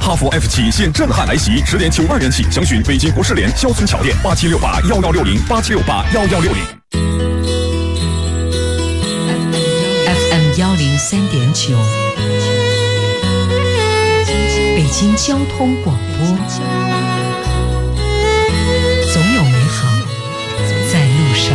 哈弗 F7 现震撼来袭，10.92元起，详询北京国士联肖村桥店8768116087681160。 FM 103.9，北京交通广播，总有美好在路上。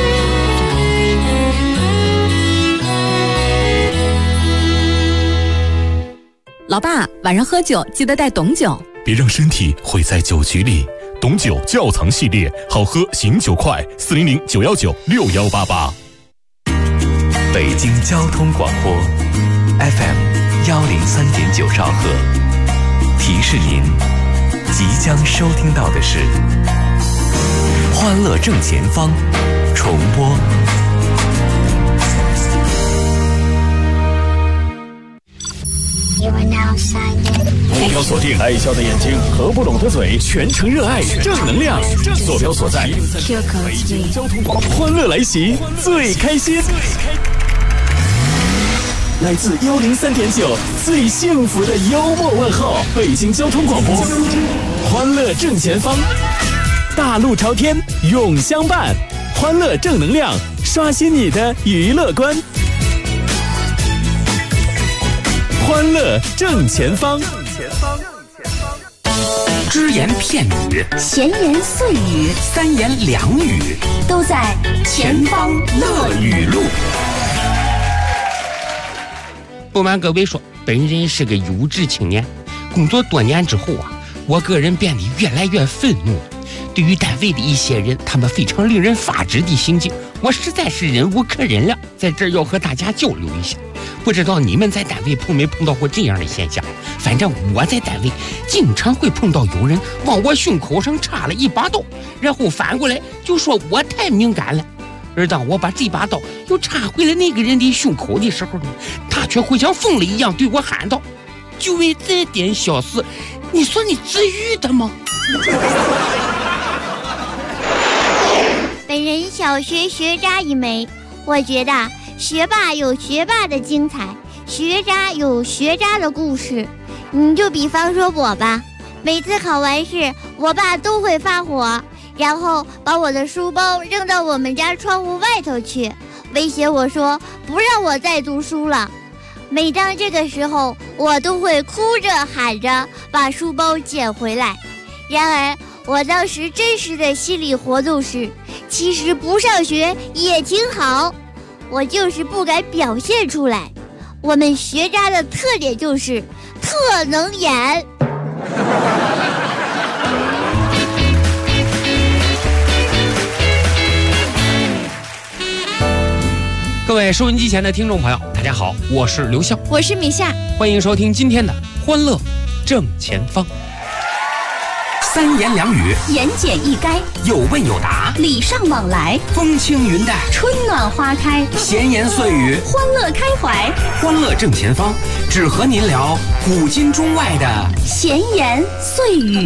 老爸，晚上喝酒记得带董酒， 别让身体毁在酒局里。董酒窖藏系列，好喝醒酒快，400-919-6188。 北京交通广播 FM 103.9兆赫，提示您即将收听到的是《欢乐正前方》重播。 目标锁定爱笑的眼睛和不拢的嘴，全程热爱正能量。坐标所在，北京交通广播，欢乐来袭，最开心。来自103.9最幸福的幽默问候，北京交通广播，欢乐正前方，大路朝天永相伴，欢乐正能量，刷新你的娱乐观。欢乐正前方， 只言片语， 闲言碎语， 三言两语， 都在前方乐语录。 不瞒各位说，本人是个优质青年，工作多年之后啊，我个人变得越来越愤怒了。对于单位的一些人，他们非常令人发指的行径，我实在是忍无可忍了，在这儿要和大家交流一下。不知道你们在单位碰没碰到过这样的现象？反正我在单位经常会碰到有人往我胸口上插了一把刀，然后反过来就说我太敏感了。而当我把这把刀又插回了那个人的胸口的时候呢，他却会像疯了一样对我喊道：“就为这点小事，你说你至于的吗？” 本人小学学渣一枚，我觉得学霸有学霸的精彩，学渣有学渣的故事。你就比方说我吧，每次考完试，我爸都会发火，然后把我的书包扔到我们家窗户外头去，威胁我说不让我再读书了。每当这个时候，我都会哭着喊着把书包捡回来。然而我当时真实的心理活动是，其实不上学也挺好，我就是不敢表现出来。我们学渣的特点就是特能演。 各位收音机前的听众朋友，大家好，我是刘笑， 我是米夏， 欢迎收听今天的欢乐正前方。三言两语， 言简意赅， 有问有答， 礼尚往来， 风轻云淡， 春暖花开， 闲言碎语， 欢乐开怀。 欢乐正前方，只和您聊古今中外的闲言碎语。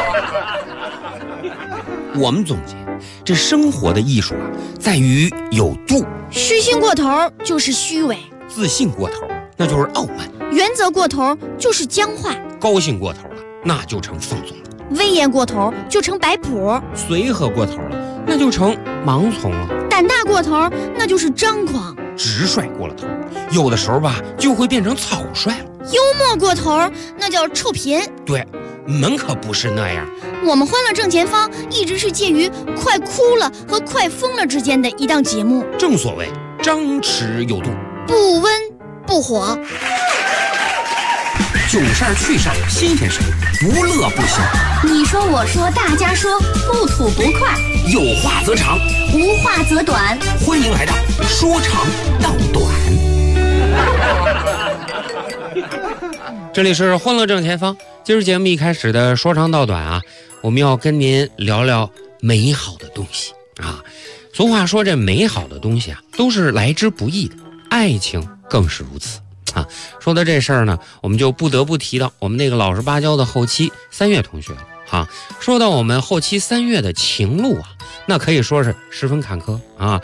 我们总结，这生活的艺术啊，在于有度。 虚心过头就是虚伪， 自信过头那就是傲慢， 原则过头就是僵化， 高兴过头了那就成放纵了， 威严过头就成摆谱， 随和过头了那就成盲从了， 胆大过头那就是张狂， 直率过了头有的时候吧就会变成草率了， 幽默过头那叫臭贫。 对，们可不是那样。 我们欢乐正前方一直是介于快哭了和快疯了之间的一档节目， 正所谓张弛有度， 不温不火， 囧事儿趣事儿新鲜事儿，不乐不行。 你说我说大家说，不吐不快， 有话则长， 无话则短。 欢迎来到说长道短。这里是欢乐正前方，今儿节目一开始的说长道短啊，我们要跟您聊聊美好的东西啊。俗话说，这美好的东西啊，都是来之不易的，爱情更是如此啊。说到这事儿呢，我们就不得不提到我们那个老实巴交的后期3月同学了啊。说到我们后期3月的情路啊，那可以说是十分坎坷啊。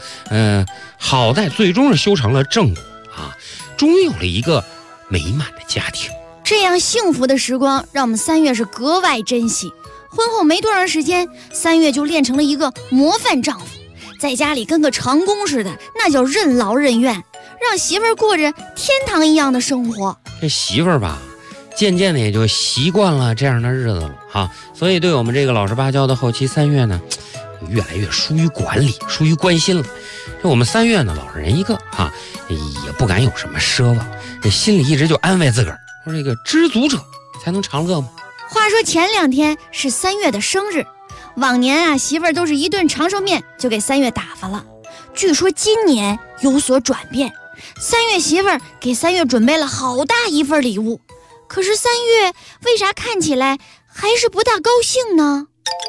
好在最终是修成了正果啊，终于有了一个美满的家庭。 这样幸福的时光让我们3月是格外珍惜。婚后没多长时间，3月就练成了一个模范丈夫，在家里跟个长工似的，那叫任劳任怨，让媳妇儿过着天堂一样的生活。 这媳妇儿吧，渐渐的也就习惯了这样的日子了哈，所以对我们这个老实巴交的后期3月呢，越来越疏于管理，疏于关心了。就我们3月呢，老实人一个哈，也不敢有什么奢望，这心里一直就安慰自个儿，说这个知足者才能常乐嘛。 话说前2天是3月的生日，往年啊，媳妇儿都是一顿长寿面就给3月打发了。据说今年有所转变，3月媳妇儿给3月准备了好大一份礼物。可是3月为啥看起来还是不大高兴呢？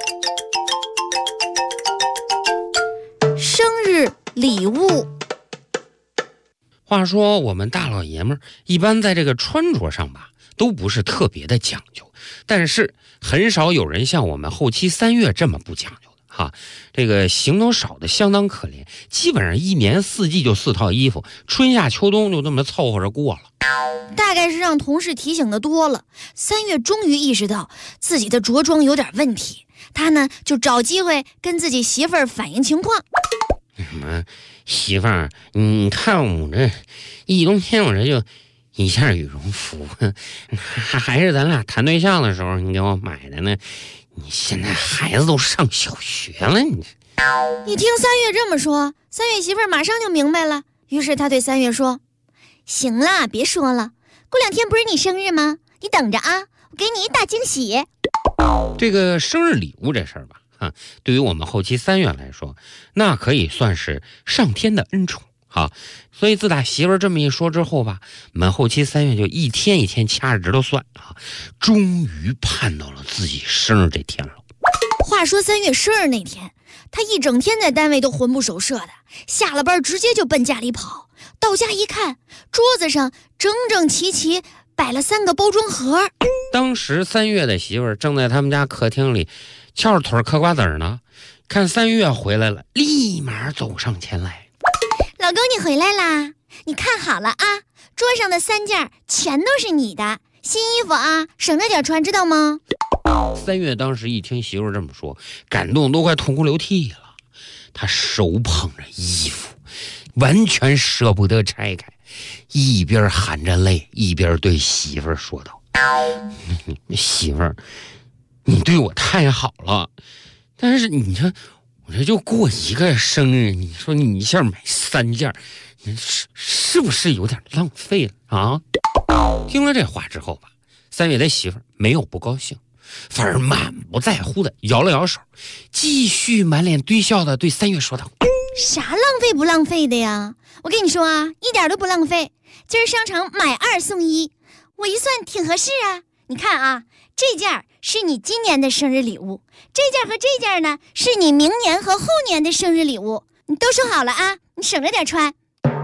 生日礼物。 话说我们大老爷们儿一般在这个穿着上吧，都不是特别的讲究，但是很少有人像我们后期3月这么不讲究的哈。这个行头少的相当可怜，基本上1年4季就4套衣服，春夏秋冬就这么凑合着过了。 大概是让同事提醒的多了，3月终于意识到自己的着装有点问题，他呢就找机会跟自己媳妇儿反映情况。 媳妇儿，你看我这一冬天我这就一件羽绒服，还是咱俩谈对象的时候你给我买的呢，你现在孩子都上小学了， 你听3月这么说，3月媳妇儿马上就明白了，于是他对3月说：行了，别说了，过2天不是你生日吗？你等着啊，我给你一大惊喜。 这个生日礼物这事儿吧，对于我们后期3月来说，那可以算是上天的恩宠哈。所以自打媳妇儿这么一说之后吧，我们后期3月就一天一天掐着指头算啊，终于盼到了自己生日这天了。 话说3月生日那天，他一整天在单位都魂不守舍的，下了班直接就奔家里跑。到家一看，桌子上整整齐齐摆了3个包装盒。 当时3月的媳妇儿正在他们家客厅里翘着腿嗑瓜子呢，看3月回来了，立马走上前来。 老公，你回来啦，你看好了啊，桌上的3件全都是你的新衣服啊，省着点穿，知道吗 ？3月当时一听媳妇儿这么说，感动都快痛哭流涕了。他手捧着衣服，完全舍不得拆开，一边含着泪，一边对媳妇儿说道：媳妇儿，你对我太好了，但是你这我这就过一个生日，你说你一下买3件，是不是有点浪费了啊？听了这话之后吧，3月的媳妇儿没有不高兴，反而满不在乎的摇了摇手，继续满脸堆笑的对3月说道： 啥浪费不浪费的呀？我跟你说啊，一点都不浪费。今儿商场买2送1，我一算挺合适啊。你看啊，这件是你今年的生日礼物，这件和这件呢是你明年和后年的生日礼物。你都说好了啊，你省着点穿。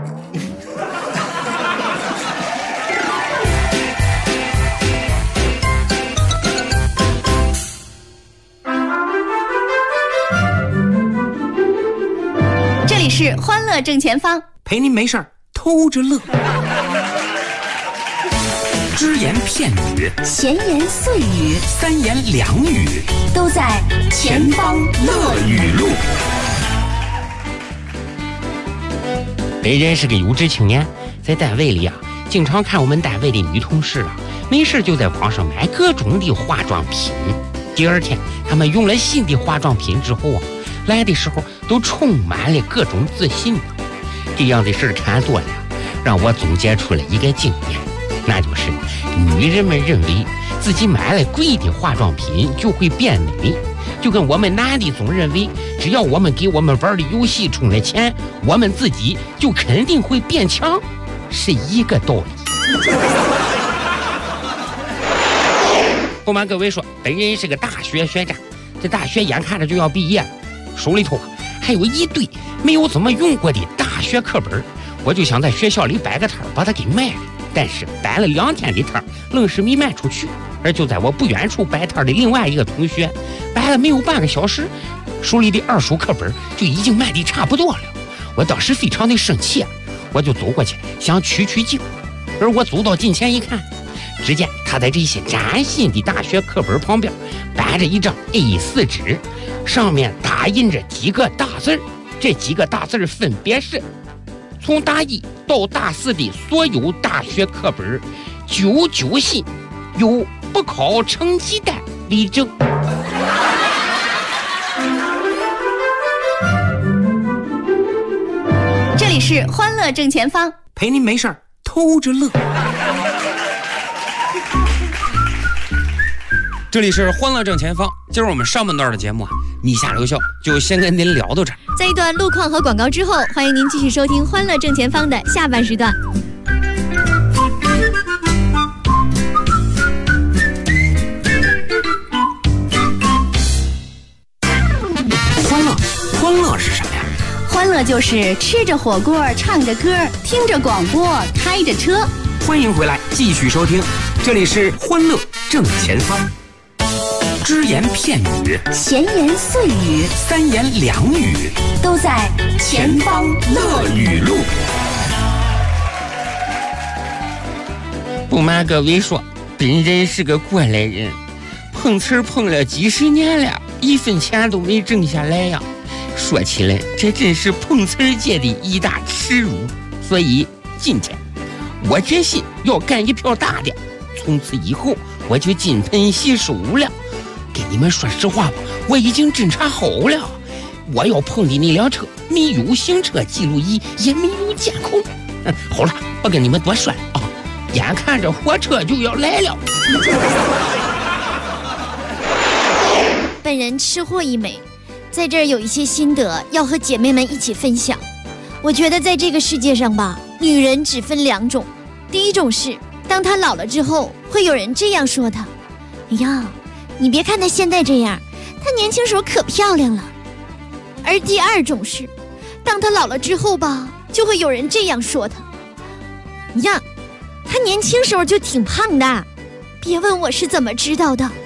这里是欢乐正前方， 陪您没事偷着乐。只言片语， 闲言碎语 ，3言2语， 都在前方乐语录。 本人是个有志青年，在单位里啊，经常看我们单位的女同事啊，没事就在网上买各种的化妆品。第2天，他们用了新的化妆品之后啊，来的时候都充满了各种自信。这样的事看多了，让我总结出了一个经验，那就是女人们认为自己买了贵的化妆品就会变美，就跟我们男的总认为只要我们给我们玩的游戏充了钱，我们自己就肯定会变强，是一个道理。不瞒各位说，本人是个大学学渣，这大学眼看着就要毕业了，手里头啊还有一堆没有怎么用过的大学课本，我就想在学校里摆个摊把它给卖了。但是摆了2天的摊，愣是没卖出去。而就在我不远处摆摊的另外一个同学，摆了没有半个小时，手里的2手课本就已经卖的差不多了。我当时非常的生气，我就走过去想取取经。而我走到近前一看， 只见他在这些崭新的大学课本旁边摆着一张 A4 纸，上面打印着几个大字儿。这几个大字儿分别是：从大一到大四的所有大学课本99信由不考成绩单为证。 这里是欢乐正前方， 陪您没事儿偷着乐。 这里是欢乐正前方，今儿我们上半段的节目米下留校就先跟您聊到这儿。 在一段路况和广告之后，欢迎您继续收听欢乐正前方的下半时段。 欢乐是什么呀？ 欢乐就是吃着火锅，唱着歌，听着广播，开着车。 欢迎回来，继续收听，这里是欢乐正前方。只言片语， 闲言碎语， 三言两语， 都在前方乐语录。 不瞒各位说，本人是个过来人，碰瓷儿碰了几十年了，1分钱都没挣下来呀。说起来，这真是碰瓷儿界的一大耻辱。所以今天我决心要干一票大的，从此以后我就金盆洗手了。跟你们说实话吧，我已经侦查好了，我要碰的那辆车没有行车记录仪，也没有监控。好了，不跟你们多说了啊，眼看着火车就要来了。 本人吃货一枚，在这儿有一些心得要和姐妹们一起分享。我觉得在这个世界上吧，女人只分2种。第一种是，当她老了之后，会有人这样说她：哎呀，你别看她现在这样，她年轻时候可漂亮了。而第二种是，当她老了之后吧，就会有人这样说她：呀，她年轻时候就挺胖的。别问我是怎么知道的。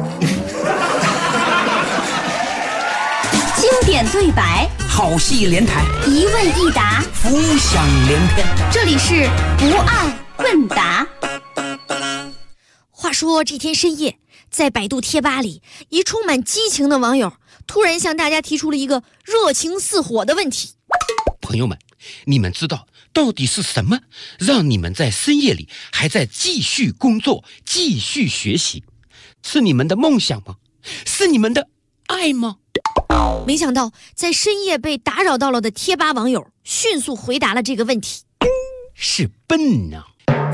经典对白， 好戏连台， 一问一答， 浮想联翩。 这里是不二问答。 话说这天深夜，在百度贴吧里，一充满激情的网友突然向大家提出了一个热情似火的问题： 朋友们，你们知道到底是什么让你们在深夜里还在继续工作、继续学习？是你们的梦想吗？是你们的爱吗？ 没想到在深夜被打扰到了的贴吧网友迅速回答了这个问题： 是笨啊。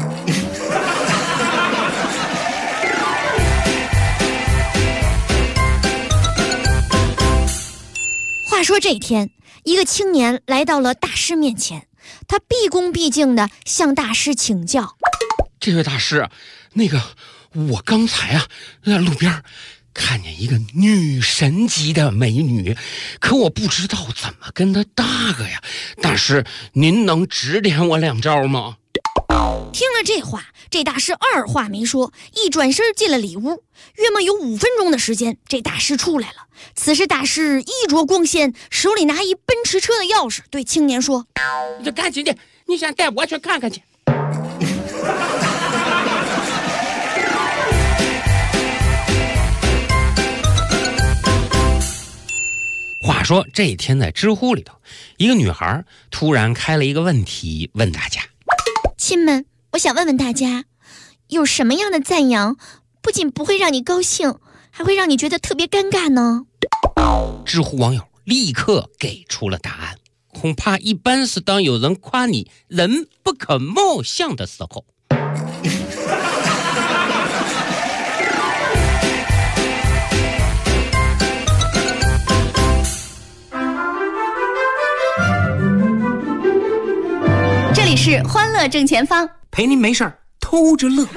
话说这一天，一个青年来到了大师面前，他毕恭毕敬地向大师请教： 这位大师，我刚才路边看见一个女神级的美女，可我不知道怎么跟她搭个呀。大师，您能指点我2招吗？ 听了这话，这大师二话没说，一转身进了里屋。约莫有5分钟的时间，这大师出来了。此时大师衣着光鲜，手里拿一奔驰车的钥匙，对青年说： 你赶紧的，你先带我去看看去。话说这一天在知乎里头，一个女孩突然开了一个问题问大家： 亲们，我想问问大家，有什么样的赞扬不仅不会让你高兴，还会让你觉得特别尴尬呢？ 知乎网友立刻给出了答案，恐怕一般是当有人夸你人不可貌相的时候。 这里是欢乐正前方， 陪您没事儿偷着乐。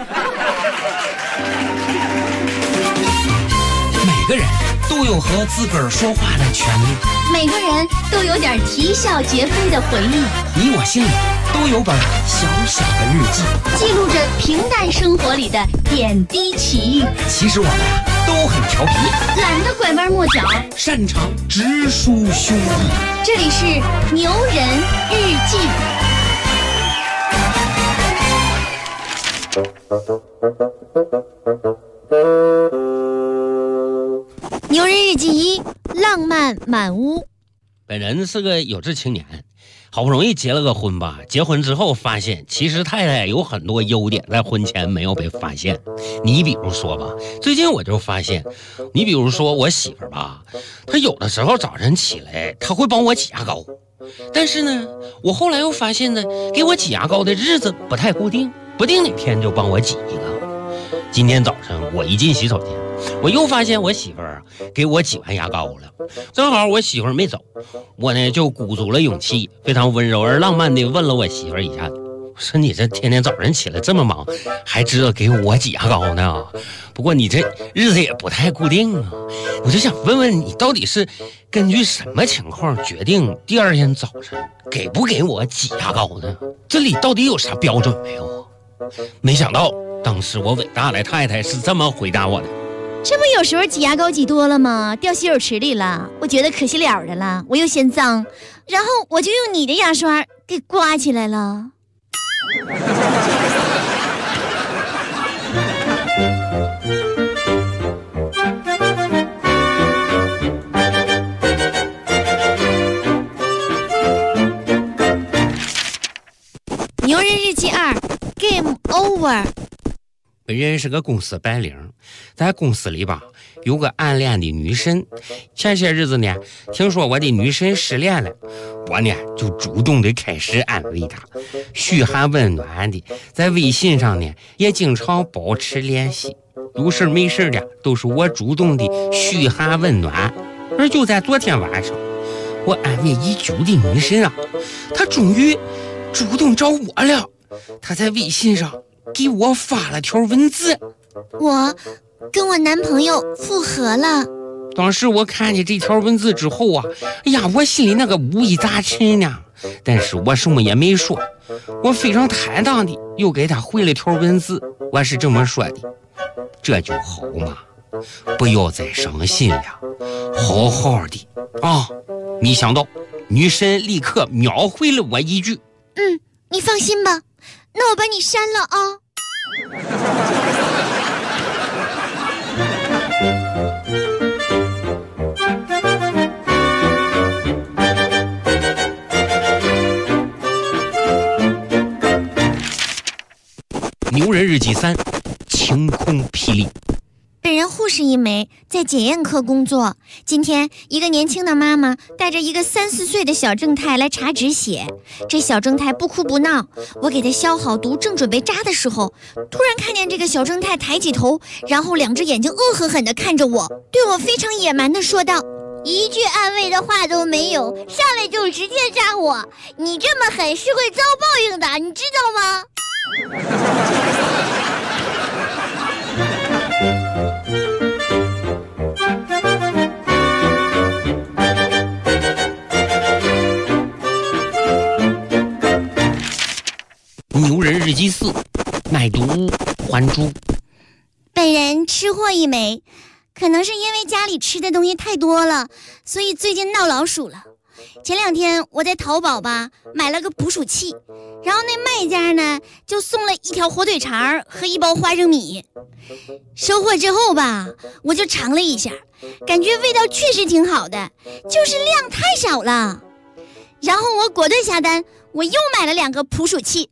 每个人都有和自个儿说话的权利， 每个人都有点啼笑皆非的回忆， 你我心里都有本小小的日记， 记录着平淡生活里的点滴奇遇。 其实我们都很调皮， 懒得拐弯抹角， 擅长直抒胸臆。 这里是牛人日记。 牛人日记1，浪漫满屋。 本人是个有志青年，好不容易结了个婚吧，结婚之后发现其实太太有很多优点在婚前没有被发现。你比如说吧，最近我就发现，你比如说我媳妇儿吧，她有的时候早晨起来她会帮我挤牙膏，但是呢我后来又发现呢，给我挤牙膏的日子不太固定，不定哪天就帮我挤一个。今天早上我一进洗手间，我又发现我媳妇儿给我挤完牙膏了，正好我媳妇儿没走，我呢就鼓足了勇气，非常温柔而浪漫地问了我媳妇儿一下，我说你这天天早上起来这么忙，还知道给我挤牙膏呢？不过你这日子也不太固定啊，我就想问问你，到底是根据什么情况决定第二天早晨给不给我挤牙膏呢？这里到底有啥标准没有？没想到当时我伟大的太太是这么回答我的。 这不有时候挤牙膏挤多了吗？掉洗手池里了，我觉得可惜了的了，我又嫌脏，然后我就用你的牙刷给刮起来了。牛人日记2 Game Over。 本人是个公司白领，在公司里吧有个暗恋的女神。前些日子呢，听说我的女神失恋了，我呢就主动的开始安慰她，嘘寒问暖的，在微信上呢也经常保持联系，有事没事的都是我主动的嘘寒问暖。而就在昨天晚上，我安慰已久的女神啊，她终于主动找我了。她在微信上给我发了条文字， 我跟我男朋友复合了。 当时我看见这条文字之后啊，哎呀，我心里那个五味杂陈呢，但是我什么也没说，我非常坦荡的又给他回了条文字，我是这么说的：这就好嘛，不要再伤心了，好好的啊。没想到女神立刻秒回了我一句： 你放心吧，那我把你删了啊。 牛人日记3，晴空霹雳。 本人护士一枚，在检验科工作。今天一个年轻的妈妈带着一个3、4岁的小正太来查止血，这小正太不哭不闹，我给他消好毒，正准备扎的时候，突然看见这个小正太抬起头，然后2只眼睛恶狠狠地看着我，对我非常野蛮地说道：一句安慰的话都没有，上来就直接扎我，你这么狠是会遭报应的，你知道吗？ 牛人日记4，卖毒还珠。 本人吃货一枚，可能是因为家里吃的东西太多了，所以最近闹老鼠了。前2天我在淘宝吧买了个捕鼠器，然后那卖家呢就送了1条火腿肠和1包花生米。收货之后吧，我就尝了一下，感觉味道确实挺好的，就是量太少了。然后我果断下单，我又买了2个捕鼠器。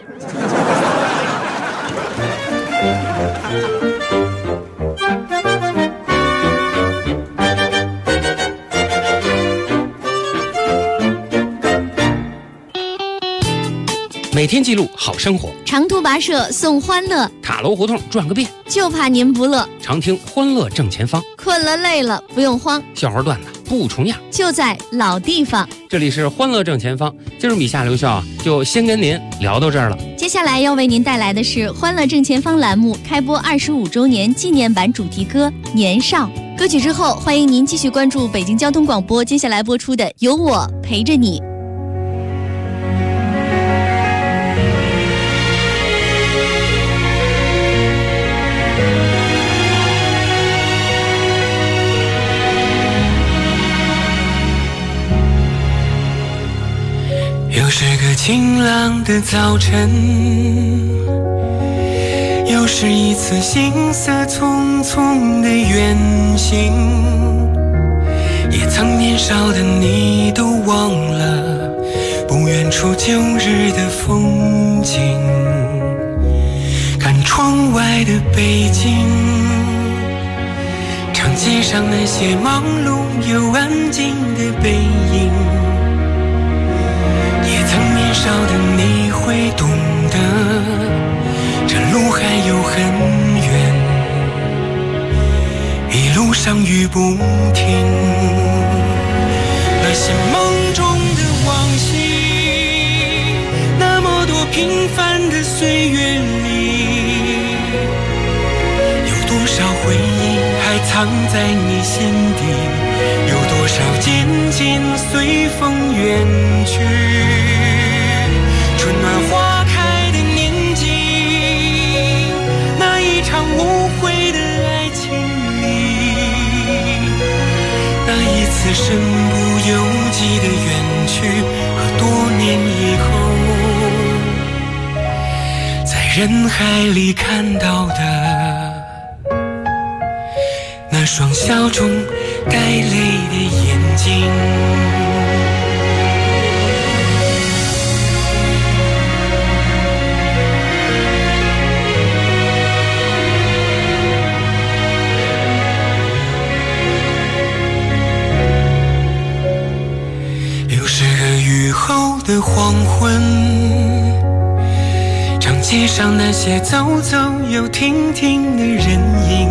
每天记录好生活， 长途跋涉送欢乐， 塔楼胡同转个遍， 就怕您不乐。 常听欢乐正前方， 困了累了不用慌， 笑话段子不重样， 就在老地方。 这里是欢乐正前方，今儿米夏刘笑就先跟您聊到这儿了。 接下来要为您带来的是欢乐正前方栏目开播25周年纪念版主题歌《年少》。歌曲之后，欢迎您继续关注北京交通广播接下来播出的《有我陪着你》。 又是个晴朗的早晨， 是一次行色匆匆的远行，也曾年少的你都忘了不远处旧日的风景。看窗外的北京，长街上那些忙碌又安静的背影，也曾年少的你会懂得这路还有很远，一路上雨不停。那些梦中的往昔，那么多平凡的岁月里，有多少回忆还藏在你心底，有多少渐渐随风远去。春暖花开的年纪，那一场无悔的爱情里，那一次身不由己的远去，和多年以后在人海里看到的那双笑中带泪的眼睛。又是个雨后的黄昏，长街上那些走走又停停的人影，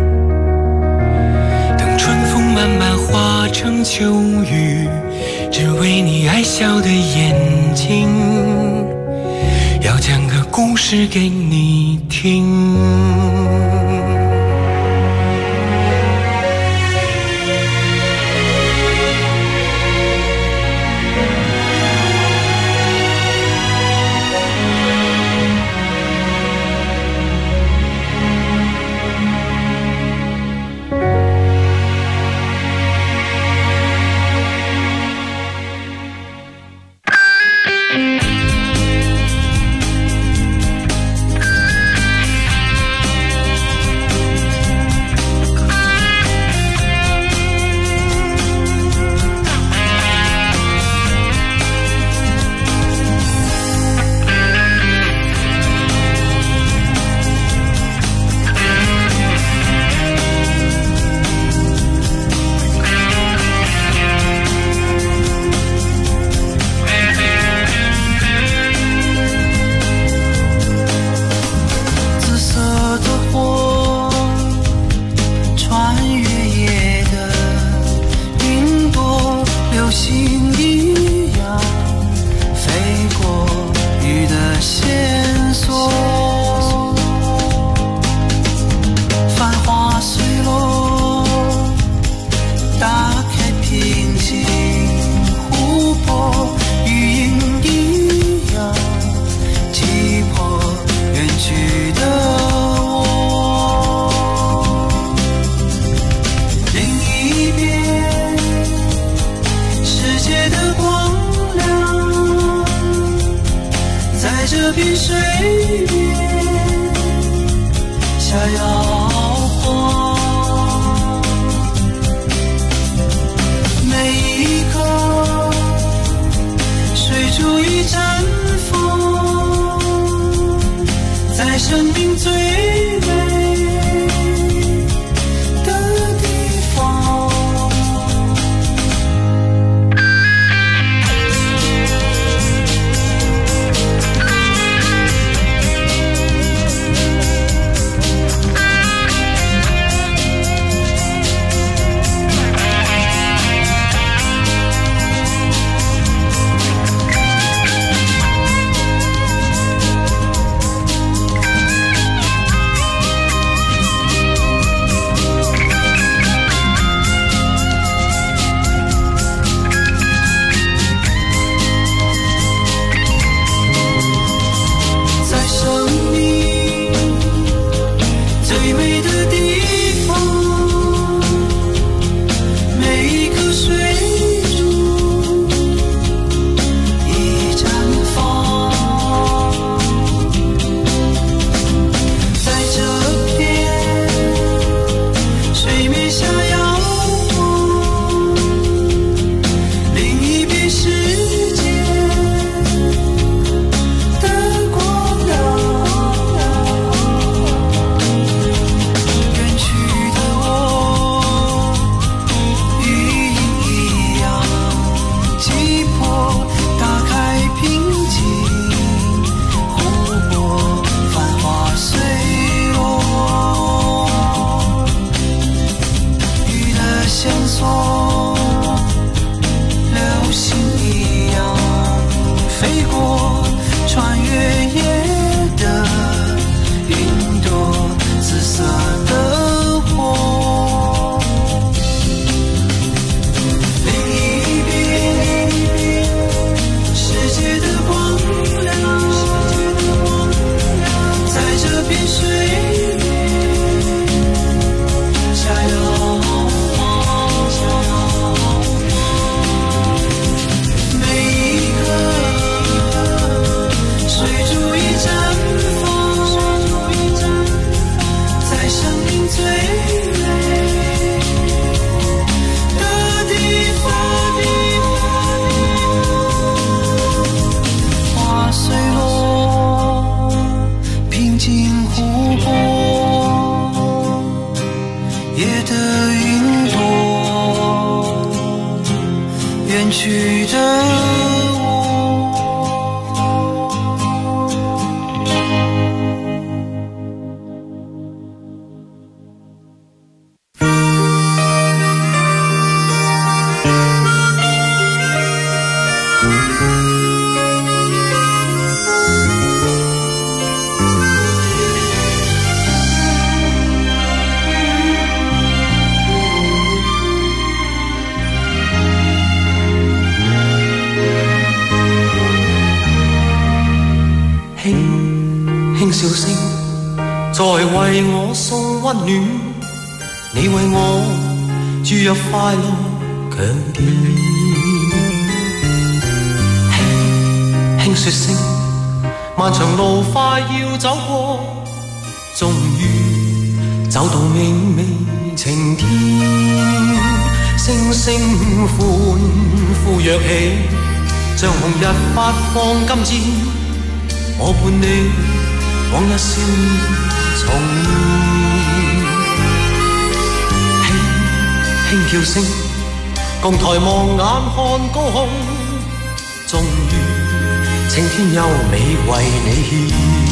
等春风慢慢化成秋雨，只为你爱笑的眼睛，要讲个故事给你听。 夜的云朵，远去的輕笑聲，在為我送溫暖，你為我注入快樂強電。輕說聲，漫長路快要走過，終於走到明媚晴天。聲聲歡呼躍起，像紅日發放金箭。我伴你往日少年重現，輕叫聲，共抬望眼看高空，終於青天優美為你獻。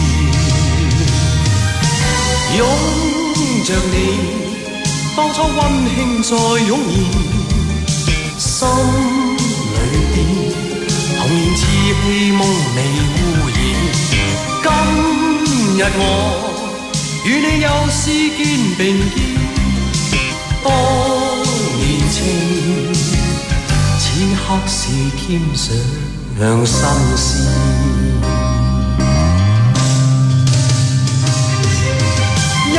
擁着你，當初溫馨再湧現，心裏邊童年稚氣夢未污染。今日我與你又試肩並肩，當年情此刻是添上新鮮。一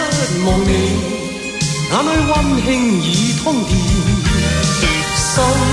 望你，眼裏溫馨已通電，心